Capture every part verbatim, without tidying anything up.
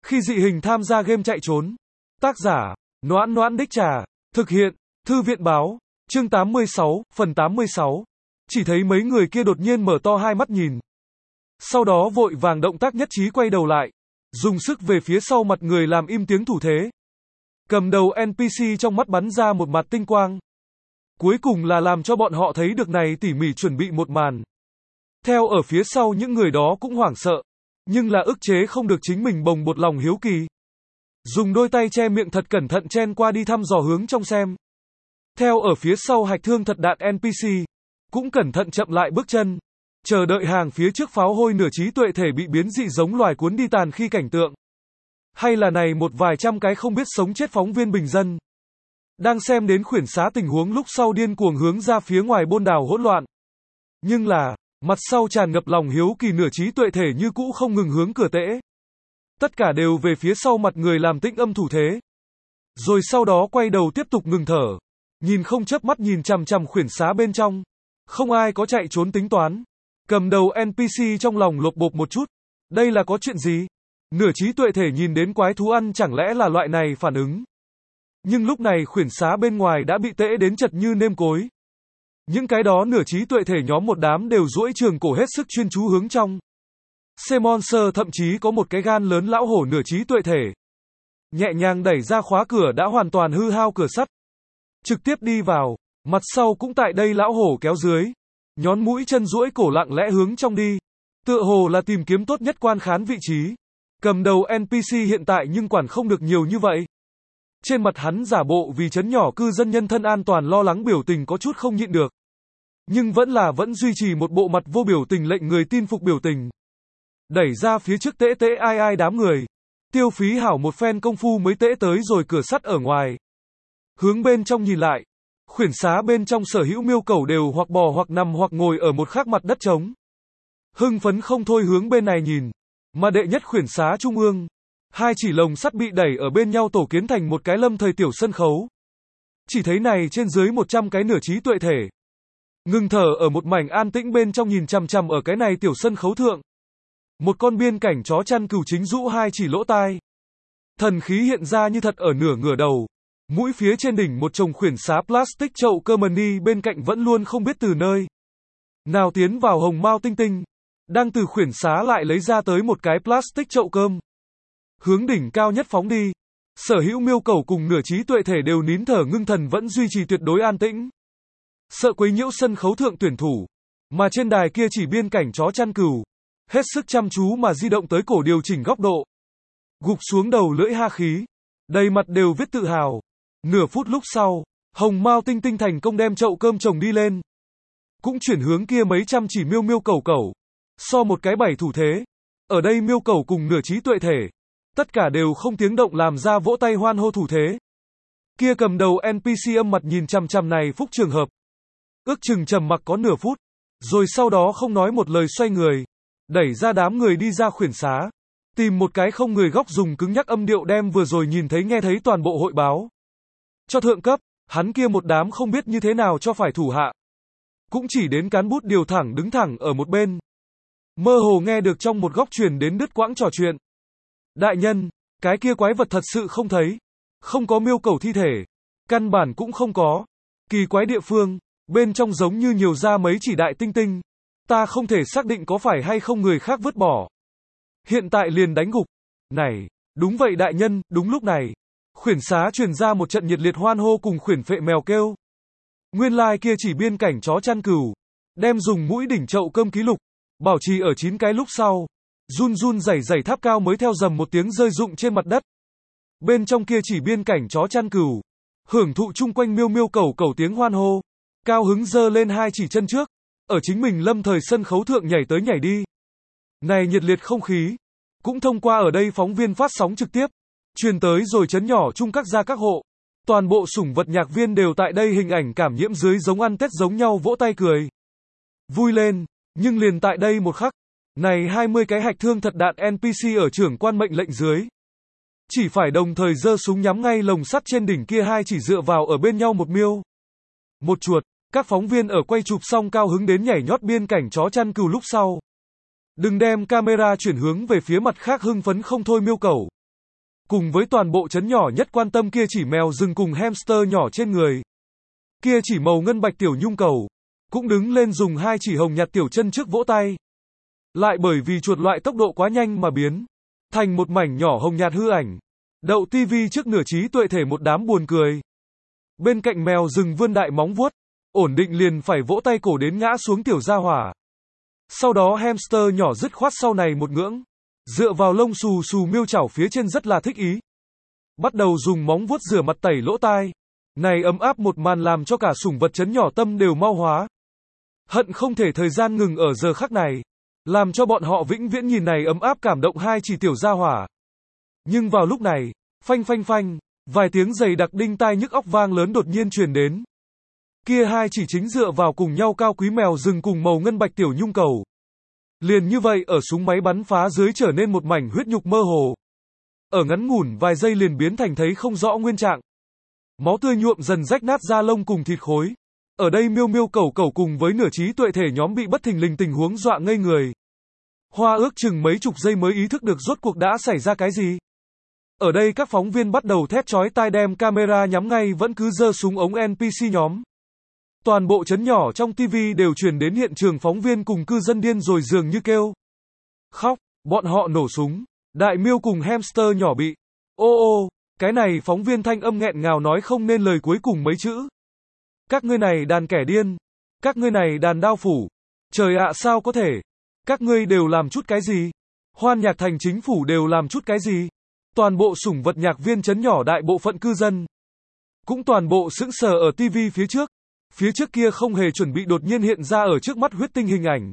Khi dị hình tham gia game chạy trốn. Tác giả, Noãn Noãn Đích Trà. Thực hiện, Thư viện Báo. Chương tám mươi sáu, phần tám mươi sáu. Chỉ thấy mấy người kia đột nhiên mở to hai mắt nhìn. Sau đó vội vàng động tác nhất trí quay đầu lại. Dùng sức về phía sau mặt người làm im tiếng thủ thế. Cầm đầu en pê xê trong mắt bắn ra một mặt tinh quang. Cuối cùng là làm cho bọn họ thấy được này tỉ mỉ chuẩn bị một màn. Theo ở phía sau những người đó cũng hoảng sợ. Nhưng là ức chế không được chính mình bồng bột lòng hiếu kỳ. Dùng đôi tay che miệng thật cẩn thận chen qua đi thăm dò hướng trong xem. Theo ở phía sau hạch thương thật đạn en pê xê. Cũng cẩn thận chậm lại bước chân. Chờ đợi hàng phía trước pháo hôi nửa trí tuệ thể bị biến dị giống loài cuốn đi tàn khi cảnh tượng. Hay là này một vài trăm cái không biết sống chết phóng viên bình dân. Đang xem đến khuyển xá tình huống lúc sau điên cuồng hướng ra phía ngoài bôn đảo hỗn loạn. Nhưng là, mặt sau tràn ngập lòng hiếu kỳ nửa trí tuệ thể như cũ không ngừng hướng cửa tễ. Tất cả đều về phía sau mặt người làm tĩnh âm thủ thế. Rồi sau đó quay đầu tiếp tục ngừng thở. Nhìn không chớp mắt nhìn chằm chằm khuyển xá bên trong. Không ai có chạy trốn tính toán. Cầm đầu en pê xê trong lòng lột bột một chút. Đây là có chuyện gì? Nửa trí tuệ thể nhìn đến quái thú ăn chẳng lẽ là loại này phản ứng. Nhưng lúc này khuyển xá bên ngoài đã bị tễ đến chật như nêm cối. Những cái đó nửa trí tuệ thể nhóm một đám đều duỗi trường cổ hết sức chuyên chú hướng trong. C-Monster thậm chí có một cái gan lớn lão hổ nửa trí tuệ thể. Nhẹ nhàng đẩy ra khóa cửa đã hoàn toàn hư hao cửa sắt. Trực tiếp đi vào, mặt sau cũng tại đây lão hổ kéo dưới. Nhón mũi chân duỗi cổ lặng lẽ hướng trong đi. Tựa hồ là tìm kiếm tốt nhất quan khán vị trí. Cầm đầu en pê xê hiện tại nhưng quản không được nhiều như vậy. Trên mặt hắn giả bộ vì chấn nhỏ cư dân nhân thân an toàn lo lắng biểu tình có chút không nhịn được. Nhưng vẫn là vẫn duy trì một bộ mặt vô biểu tình lệnh người tin phục biểu tình. Đẩy ra phía trước tễ tễ ai ai đám người. Tiêu phí hảo một phen công phu mới tễ tới rồi cửa sắt ở ngoài. Hướng bên trong nhìn lại. Khuyển xá bên trong sở hữu miêu cẩu đều hoặc bò hoặc nằm hoặc ngồi ở một khác mặt đất trống. Hưng phấn không thôi hướng bên này nhìn. Mà đệ nhất khuyển xá trung ương. Hai chỉ lồng sắt bị đẩy ở bên nhau tổ kiến thành một cái lâm thời tiểu sân khấu. Chỉ thấy này trên dưới một trăm cái nửa trí tuệ thể. Ngừng thở ở một mảnh an tĩnh bên trong nhìn chằm chằm ở cái này tiểu sân khấu thượng. Một con biên cảnh chó chăn cừu chính rũ hai chỉ lỗ tai. Thần khí hiện ra như thật ở nửa ngửa đầu. Mũi phía trên đỉnh một chồng khuyển xá plastic chậu cơ mani bên cạnh vẫn luôn không biết từ nơi nào tiến vào hồng mao tinh tinh. Đang từ khuyển xá lại lấy ra tới một cái plastic chậu cơm. Hướng đỉnh cao nhất phóng đi. Sở hữu miêu cẩu cùng nửa trí tuệ thể đều nín thở ngưng thần vẫn duy trì tuyệt đối an tĩnh. Sợ quấy nhiễu sân khấu thượng tuyển thủ. Mà trên đài kia chỉ biên cảnh chó chăn cừu. Hết sức chăm chú mà di động tới cổ điều chỉnh góc độ. Gục xuống đầu lưỡi ha khí. Đầy mặt đều viết tự hào. Nửa phút lúc sau, hồng mao tinh tinh thành công đem chậu cơm chồng đi lên. Cũng chuyển hướng kia mấy trăm chỉ miêu miêu cẩu cẩu. So một cái bảy thủ thế. Ở đây miêu cẩu cùng nửa trí tuệ thể. Tất cả đều không tiếng động làm ra vỗ tay hoan hô thủ thế. Kia cầm đầu en pê xê âm mặt nhìn chằm chằm này phúc trường hợp. Ước chừng trầm mặc có nửa phút. Rồi sau đó không nói một lời xoay người. Đẩy ra đám người đi ra khuyển xá. Tìm một cái không người góc dùng cứng nhắc âm điệu đem vừa rồi nhìn thấy nghe thấy toàn bộ hội báo. Cho thượng cấp, hắn kia một đám không biết như thế nào cho phải thủ hạ. Cũng chỉ đến cán bút điều thẳng đứng thẳng ở một bên. Mơ hồ nghe được trong một góc truyền đến đứt quãng trò chuyện. Đại nhân, cái kia quái vật thật sự không thấy. Không có miêu cẩu thi thể. Căn bản cũng không có. Kỳ quái địa phương, bên trong giống như nhiều ra mấy chỉ đại tinh tinh. Ta không thể xác định có phải hay không người khác vứt bỏ. Hiện tại liền đánh gục. Này, đúng vậy đại nhân, đúng lúc này. Khuyển xá truyền ra một trận nhiệt liệt hoan hô cùng khuyển phệ mèo kêu. Nguyên lai like kia chỉ biên cảnh chó chăn cừu. Đem dùng mũi đỉnh chậu cơm ký lục. Bảo trì ở chín cái lúc sau. Run run rẩy rẩy tháp cao mới theo dầm một tiếng rơi rụng trên mặt đất. Bên trong kia chỉ biên cảnh chó chăn cừu. Hưởng thụ chung quanh miêu miêu cẩu cẩu tiếng hoan hô. Cao hứng giơ lên hai chỉ chân trước. Ở chính mình lâm thời sân khấu thượng nhảy tới nhảy đi. Này nhiệt liệt không khí. Cũng thông qua ở đây phóng viên phát sóng trực tiếp. Truyền tới rồi chấn nhỏ chung các gia các hộ. Toàn bộ sủng vật nhạc viên đều tại đây hình ảnh cảm nhiễm dưới giống ăn Tết giống nhau vỗ tay cười. Vui lên, nhưng liền tại đây một khắc. Này hai mươi cái hạch thương thật đạn en pê xê ở trưởng quan mệnh lệnh dưới. Chỉ phải đồng thời giơ súng nhắm ngay lồng sắt trên đỉnh kia hai chỉ dựa vào ở bên nhau một miêu. Một chuột, các phóng viên ở quay chụp xong cao hứng đến nhảy nhót biên cảnh chó chăn cừu lúc sau. Đừng đem camera chuyển hướng về phía mặt khác hưng phấn không thôi miêu cẩu. Cùng với toàn bộ trấn nhỏ nhất quan tâm kia chỉ mèo rừng cùng hamster nhỏ trên người. Kia chỉ màu ngân bạch tiểu nhung cầu. Cũng đứng lên dùng hai chỉ hồng nhạt tiểu chân trước vỗ tay. Lại bởi vì chuột loại tốc độ quá nhanh mà biến thành một mảnh nhỏ hồng nhạt hư ảnh. Đậu tivi trước nửa trí tuệ thể một đám buồn cười. Bên cạnh mèo rừng vươn đại móng vuốt, ổn định liền phải vỗ tay cổ đến ngã xuống tiểu gia hỏa. Sau đó hamster nhỏ dứt khoát sau này một ngưỡng, dựa vào lông xù xù miêu chảo phía trên rất là thích ý. Bắt đầu dùng móng vuốt rửa mặt tẩy lỗ tai. Này ấm áp một màn làm cho cả sủng vật trấn nhỏ tâm đều mau hóa. Hận không thể thời gian ngừng ở giờ khắc này. Làm cho bọn họ vĩnh viễn nhìn này ấm áp cảm động hai chỉ tiểu gia hỏa. Nhưng vào lúc này, phanh phanh phanh, vài tiếng giày đặc đinh tai nhức óc vang lớn đột nhiên truyền đến. Kia hai chỉ chính dựa vào cùng nhau cao quý mèo rừng cùng màu ngân bạch tiểu nhung cầu. Liền như vậy ở súng máy bắn phá dưới trở nên một mảnh huyết nhục mơ hồ. Ở ngắn ngủn vài giây liền biến thành thấy không rõ nguyên trạng. Máu tươi nhuộm dần rách nát da lông cùng thịt khối. Ở đây miêu miêu cẩu cẩu cùng với nửa trí tuệ thể nhóm bị bất thình lình tình huống dọa ngây người. Hoa ước chừng mấy chục giây mới ý thức được rốt cuộc đã xảy ra cái gì. Ở đây các phóng viên bắt đầu thét chói tai đem camera nhắm ngay vẫn cứ giơ súng ống en pê xê nhóm. Toàn bộ trấn nhỏ trong tivi đều truyền đến hiện trường phóng viên cùng cư dân điên rồi dường như kêu. Khóc, bọn họ nổ súng. Đại miêu cùng hamster nhỏ bị. Ô ô, cái này phóng viên thanh âm nghẹn ngào nói không nên lời cuối cùng mấy chữ. Các ngươi này đàn kẻ điên. Các ngươi này đàn đao phủ. Trời ạ sao có thể. Các ngươi đều làm chút cái gì? Hoan Nhạc Thành chính phủ đều làm chút cái gì? Toàn bộ sủng vật nhạc viên trấn nhỏ đại bộ phận cư dân. Cũng toàn bộ sững sờ ở tivi phía trước. Phía trước kia không hề chuẩn bị đột nhiên hiện ra ở trước mắt huyết tinh hình ảnh.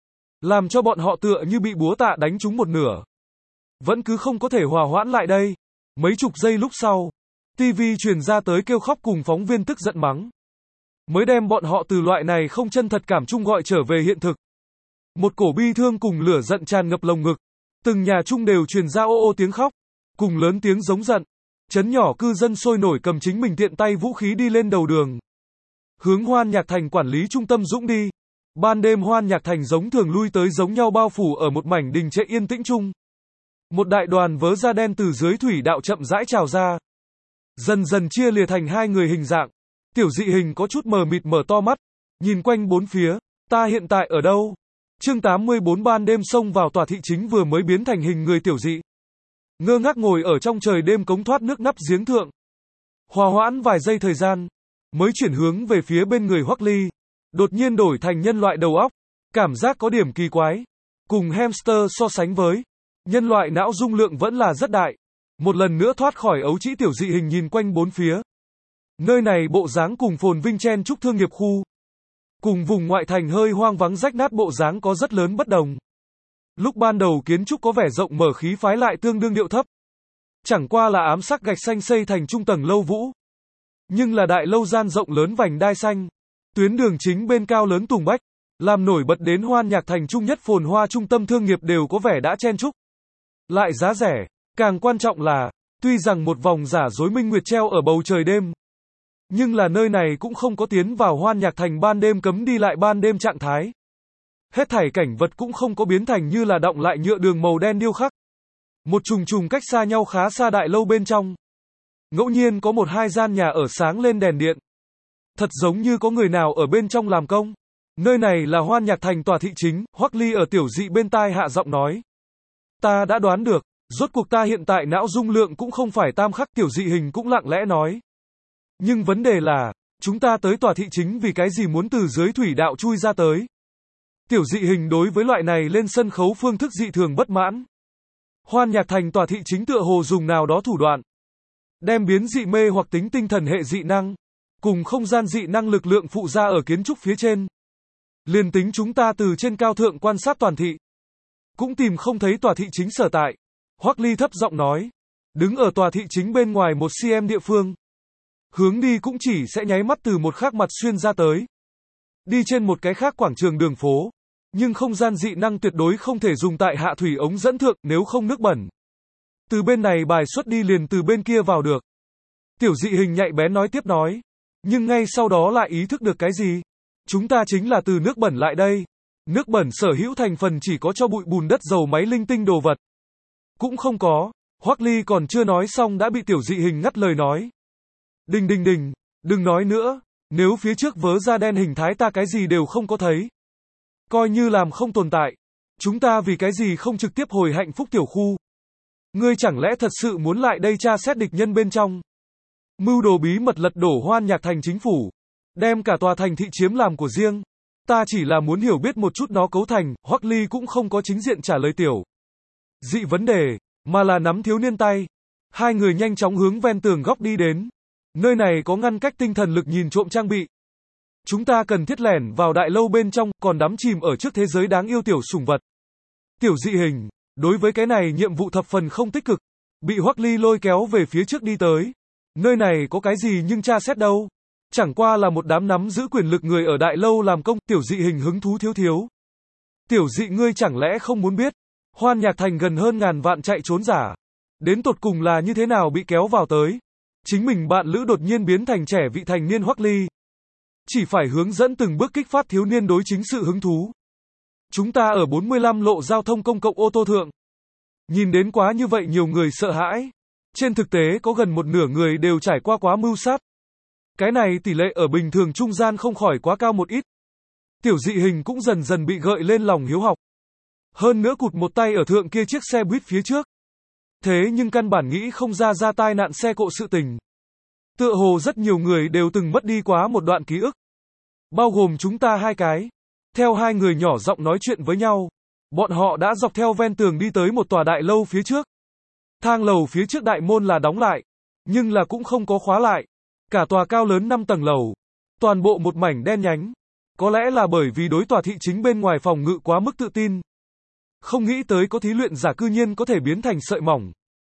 Làm cho bọn họ tựa như bị búa tạ đánh trúng một nửa. Vẫn cứ không có thể hòa hoãn lại đây. Mấy chục giây lúc sau, tivi truyền ra tới kêu khóc cùng phóng viên tức giận mắng. Mới đem bọn họ từ loại này không chân thật cảm chung gọi trở về hiện thực. Một cổ bi thương cùng lửa giận tràn ngập lồng ngực. Từng nhà chung đều truyền ra ô ô tiếng khóc. Cùng lớn tiếng giống giận. Trấn nhỏ cư dân sôi nổi cầm chính mình tiện tay vũ khí đi lên đầu đường. Hướng Hoan Nhạc Thành quản lý trung tâm dũng đi. Ban đêm Hoan Nhạc Thành giống thường lui tới giống nhau bao phủ ở một mảnh đình trệ yên tĩnh chung. Một đại đoàn vớ da đen từ dưới thủy đạo chậm rãi trào ra. Dần dần chia lìa thành hai người hình dạng. Tiểu dị hình có chút mờ mịt mở to mắt. Nhìn quanh bốn phía. Ta hiện tại ở đâu? Chương tám mươi bốn ban đêm xông vào tòa thị chính vừa mới biến thành hình người tiểu dị. Ngơ ngác ngồi ở trong trời đêm cống thoát nước nắp giếng thượng. Hòa hoãn vài giây thời gian. Mới chuyển hướng về phía bên người Hoắc Ly. Đột nhiên đổi thành nhân loại đầu óc. Cảm giác có điểm kỳ quái. Cùng hamster so sánh với. Nhân loại não dung lượng vẫn là rất đại. Một lần nữa thoát khỏi ấu trĩ tiểu dị hình nhìn quanh bốn phía. Nơi này bộ dáng cùng phồn vinh chen chúc thương nghiệp khu. Cùng vùng ngoại thành hơi hoang vắng rách nát bộ dáng có rất lớn bất đồng. Lúc ban đầu kiến trúc có vẻ rộng mở khí phái lại tương đương điệu thấp. Chẳng qua là ám sắc gạch xanh xây thành trung tầng lâu vũ. Nhưng là đại lâu gian rộng lớn vành đai xanh. Tuyến đường chính bên cao lớn tùng bách. Làm nổi bật đến Hoan Nhạc Thành trung nhất phồn hoa trung tâm thương nghiệp đều có vẻ đã chen chúc. Lại giá rẻ. Càng quan trọng là, tuy rằng một vòng giả dối minh nguyệt treo ở bầu trời đêm. Nhưng là nơi này cũng không có tiến vào Hoan Nhạc Thành ban đêm cấm đi lại ban đêm trạng thái. Hết thảy cảnh vật cũng không có biến thành như là đọng lại nhựa đường màu đen điêu khắc. Một trùng trùng cách xa nhau khá xa đại lâu bên trong. Ngẫu nhiên có một hai gian nhà ở sáng lên đèn điện. Thật giống như có người nào ở bên trong làm công. Nơi này là Hoan Nhạc Thành tòa thị chính, Hoắc Ly ở tiểu dị bên tai hạ giọng nói. Ta đã đoán được, rốt cuộc ta hiện tại não dung lượng cũng không phải tam khắc, tiểu dị hình cũng lặng lẽ nói. Nhưng vấn đề là, chúng ta tới tòa thị chính vì cái gì muốn từ dưới thủy đạo chui ra tới. Tiểu dị hình đối với loại này lên sân khấu phương thức dị thường bất mãn. Hoan Nhạc Thành tòa thị chính tựa hồ dùng nào đó thủ đoạn. Đem biến dị mê hoặc tính tinh thần hệ dị năng. Cùng không gian dị năng lực lượng phụ ra ở kiến trúc phía trên. Liền tính chúng ta từ trên cao thượng quan sát toàn thị. Cũng tìm không thấy tòa thị chính sở tại. Hoắc Ly thấp giọng nói. Đứng ở tòa thị chính bên ngoài một cm địa phương. Hướng đi cũng chỉ sẽ nháy mắt từ một khác mặt xuyên ra tới. Đi trên một cái khác quảng trường đường phố. Nhưng không gian dị năng tuyệt đối không thể dùng tại hạ thủy ống dẫn thượng nếu không nước bẩn. Từ bên này bài xuất đi liền từ bên kia vào được. Tiểu dị hình nhạy bén nói tiếp nói. Nhưng ngay sau đó lại ý thức được cái gì? Chúng ta chính là từ nước bẩn lại đây. Nước bẩn sở hữu thành phần chỉ có cho bụi bùn đất dầu máy linh tinh đồ vật. Cũng không có. Hoắc Ly còn chưa nói xong đã bị Tiểu Dị Hình ngắt lời nói. Đình đình đình, đừng nói nữa, nếu phía trước vớ da đen hình thái ta cái gì đều không có thấy. Coi như làm không tồn tại. Chúng ta vì cái gì không trực tiếp hồi hạnh phúc tiểu khu? Ngươi chẳng lẽ thật sự muốn lại đây tra xét địch nhân bên trong? Mưu đồ bí mật lật đổ Hoan Nhạc Thành chính phủ, đem cả tòa thành thị chiếm làm của riêng. Ta chỉ là muốn hiểu biết một chút nó cấu thành, Hoắc Ly cũng không có chính diện trả lời Tiểu Dị vấn đề, mà là nắm thiếu niên tay. Hai người nhanh chóng hướng ven tường góc đi đến. Nơi này có ngăn cách tinh thần lực nhìn trộm trang bị. Chúng ta cần thiết lẻn vào đại lâu bên trong, còn đắm chìm ở trước thế giới đáng yêu tiểu sủng vật. Tiểu Dị Hình, đối với cái này nhiệm vụ thập phần không tích cực, bị Hoắc Ly lôi kéo về phía trước đi tới. Nơi này có cái gì nhưng tra xét đâu. Chẳng qua là một đám nắm giữ quyền lực người ở đại lâu làm công, Tiểu Dị Hình hứng thú thiếu thiếu. Tiểu Dị ngươi chẳng lẽ không muốn biết, Hoan Nhạc Thành gần hơn ngàn vạn chạy trốn giả. Đến tột cùng là như thế nào bị kéo vào tới. Chính mình bạn lữ đột nhiên biến thành trẻ vị thành niên Hoắc Ly. Chỉ phải hướng dẫn từng bước kích phát thiếu niên đối chính sự hứng thú. Chúng ta ở bốn mươi lăm lộ giao thông công cộng ô tô thượng. Nhìn đến quá như vậy nhiều người sợ hãi. Trên thực tế có gần một nửa người đều trải qua quá mưu sát. Cái này tỷ lệ ở bình thường trung gian không khỏi quá cao một ít. Tiểu Dị Hình cũng dần dần bị gợi lên lòng hiếu học. Hơn nữa cụt một tay ở thượng kia chiếc xe buýt phía trước. Thế nhưng căn bản nghĩ không ra ra tai nạn xe cộ sự tình. Tựa hồ rất nhiều người đều từng mất đi quá một đoạn ký ức. Bao gồm chúng ta hai cái. Theo hai người nhỏ giọng nói chuyện với nhau. Bọn họ đã dọc theo ven tường đi tới một tòa đại lâu phía trước. Thang lầu phía trước đại môn là đóng lại. Nhưng là cũng không có khóa lại. Cả tòa cao lớn năm tầng lầu. Toàn bộ một mảnh đen nhánh. Có lẽ là bởi vì đối tòa thị chính bên ngoài phòng ngự quá mức tự tin. Không nghĩ tới có thí luyện giả cư nhiên có thể biến thành sợi mỏng.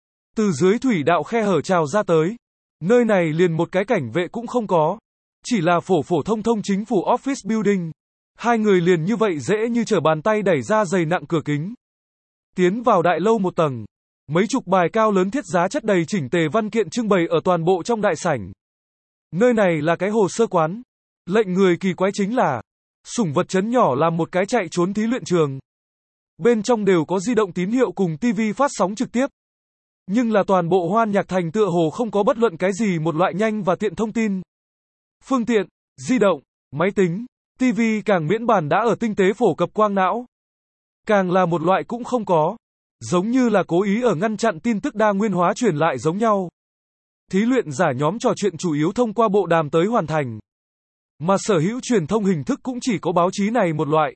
Từ dưới thủy đạo khe hở trào ra tới. Nơi này liền một cái cảnh vệ cũng không có. Chỉ là phổ phổ thông thông chính phủ office building. Hai người liền như vậy dễ như trở bàn tay đẩy ra dày nặng cửa kính. Tiến vào đại lâu một tầng. Mấy chục bài cao lớn thiết giá chất đầy chỉnh tề văn kiện trưng bày ở toàn bộ trong đại sảnh. Nơi này là cái hồ sơ quán. Lệnh người kỳ quái chính là sủng vật chấn nhỏ làm một cái chạy trốn thí luyện trường. Bên trong đều có di động tín hiệu cùng tivi phát sóng trực tiếp. Nhưng là toàn bộ Hoan Nhạc Thành tựa hồ không có bất luận cái gì một loại nhanh và tiện thông tin. Phương tiện, di động, máy tính, tivi càng miễn bàn đã ở tinh tế phổ cập quang não. Càng là một loại cũng không có. Giống như là cố ý ở ngăn chặn tin tức đa nguyên hóa truyền lại giống nhau. Thí luyện giả nhóm trò chuyện chủ yếu thông qua bộ đàm tới hoàn thành. Mà sở hữu truyền thông hình thức cũng chỉ có báo chí này một loại.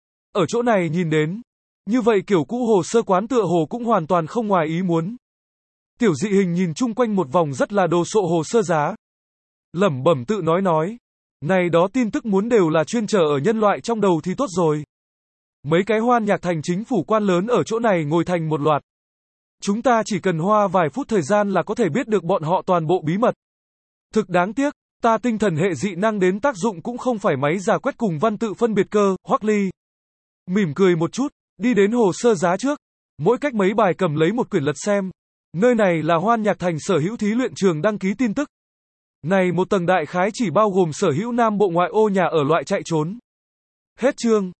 Ở chỗ này nhìn đến. Như vậy kiểu cũ hồ sơ quán tựa hồ cũng hoàn toàn không ngoài ý muốn. Tiểu Dị Hình nhìn chung quanh một vòng rất là đồ sộ hồ sơ giá. Lẩm bẩm tự nói nói. Này đó tin tức muốn đều là chuyên trở ở nhân loại trong đầu thì tốt rồi. Mấy cái Hoan Nhạc Thành chính phủ quan lớn ở chỗ này ngồi thành một loạt. Chúng ta chỉ cần hoa vài phút thời gian là có thể biết được bọn họ toàn bộ bí mật. Thực đáng tiếc, ta tinh thần hệ dị năng đến tác dụng cũng không phải máy giả quét cùng văn tự phân biệt cơ, Hoắc Ly. Mỉm cười một chút, đi đến hồ sơ giá trước. Mỗi cách mấy bài cầm lấy một quyển lật xem. Nơi này là Hoan Nhạc Thành sở hữu thí luyện trường đăng ký tin tức. Này một tầng đại khái chỉ bao gồm sở hữu nam bộ ngoại ô nhà ở loại chạy trốn. Hết chương.